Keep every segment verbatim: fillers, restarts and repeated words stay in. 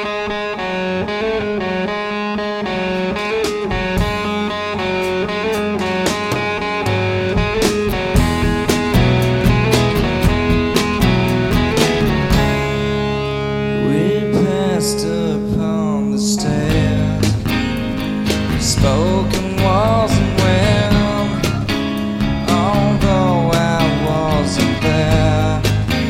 Spoken wasn't well, although I wasn't there.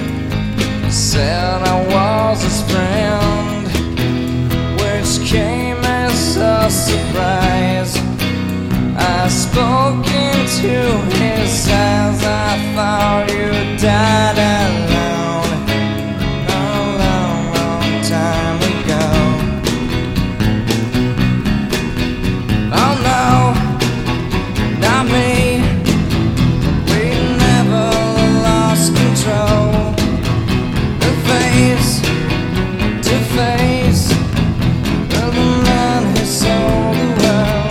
Said I was his friend, which came as a surprise. I spoke into his eyes, I thought you died alone a long, long time ago. Oh no, not me. We never lost control. The face to face of the man who sold the world.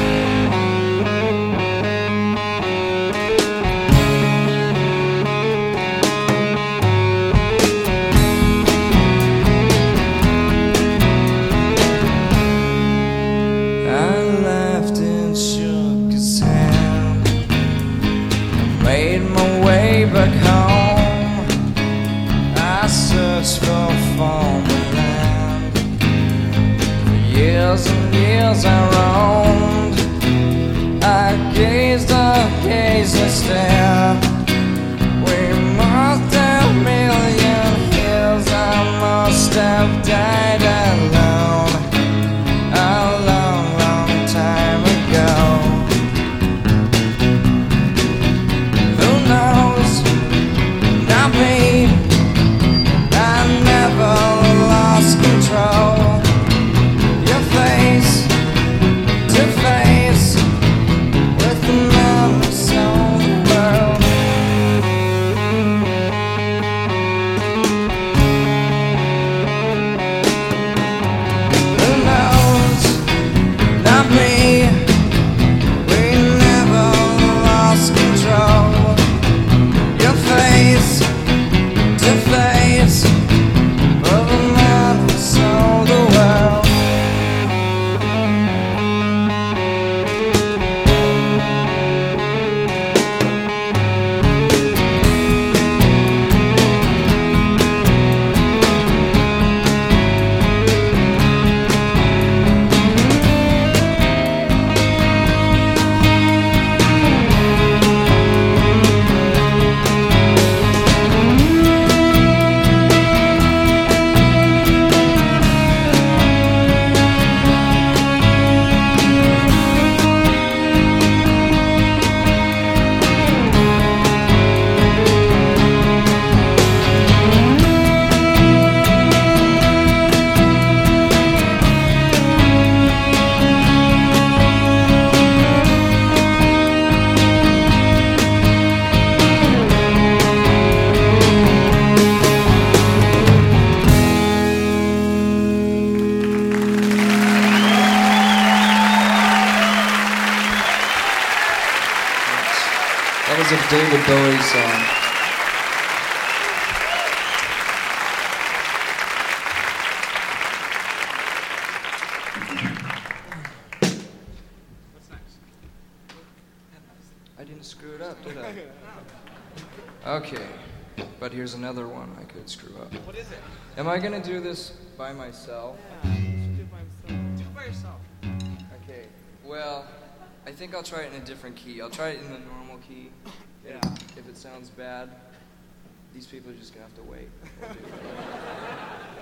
Made my way back home. I searched for foreign land. For years and years I roamed. I gazed, I gazed, I stared. We must have million years. I must have died alone a long, long time ago. That was a David Bowie song. What's next? I didn't screw it up, did I? Okay, but here's another one I could screw up. What is it? Am I gonna do this by myself? Yeah, you should do it by yourself. Do it by yourself. Okay, well, I think I'll try it in a different key. I'll try it in the normal key. Yeah. If it sounds bad, these people are just gonna have to wait.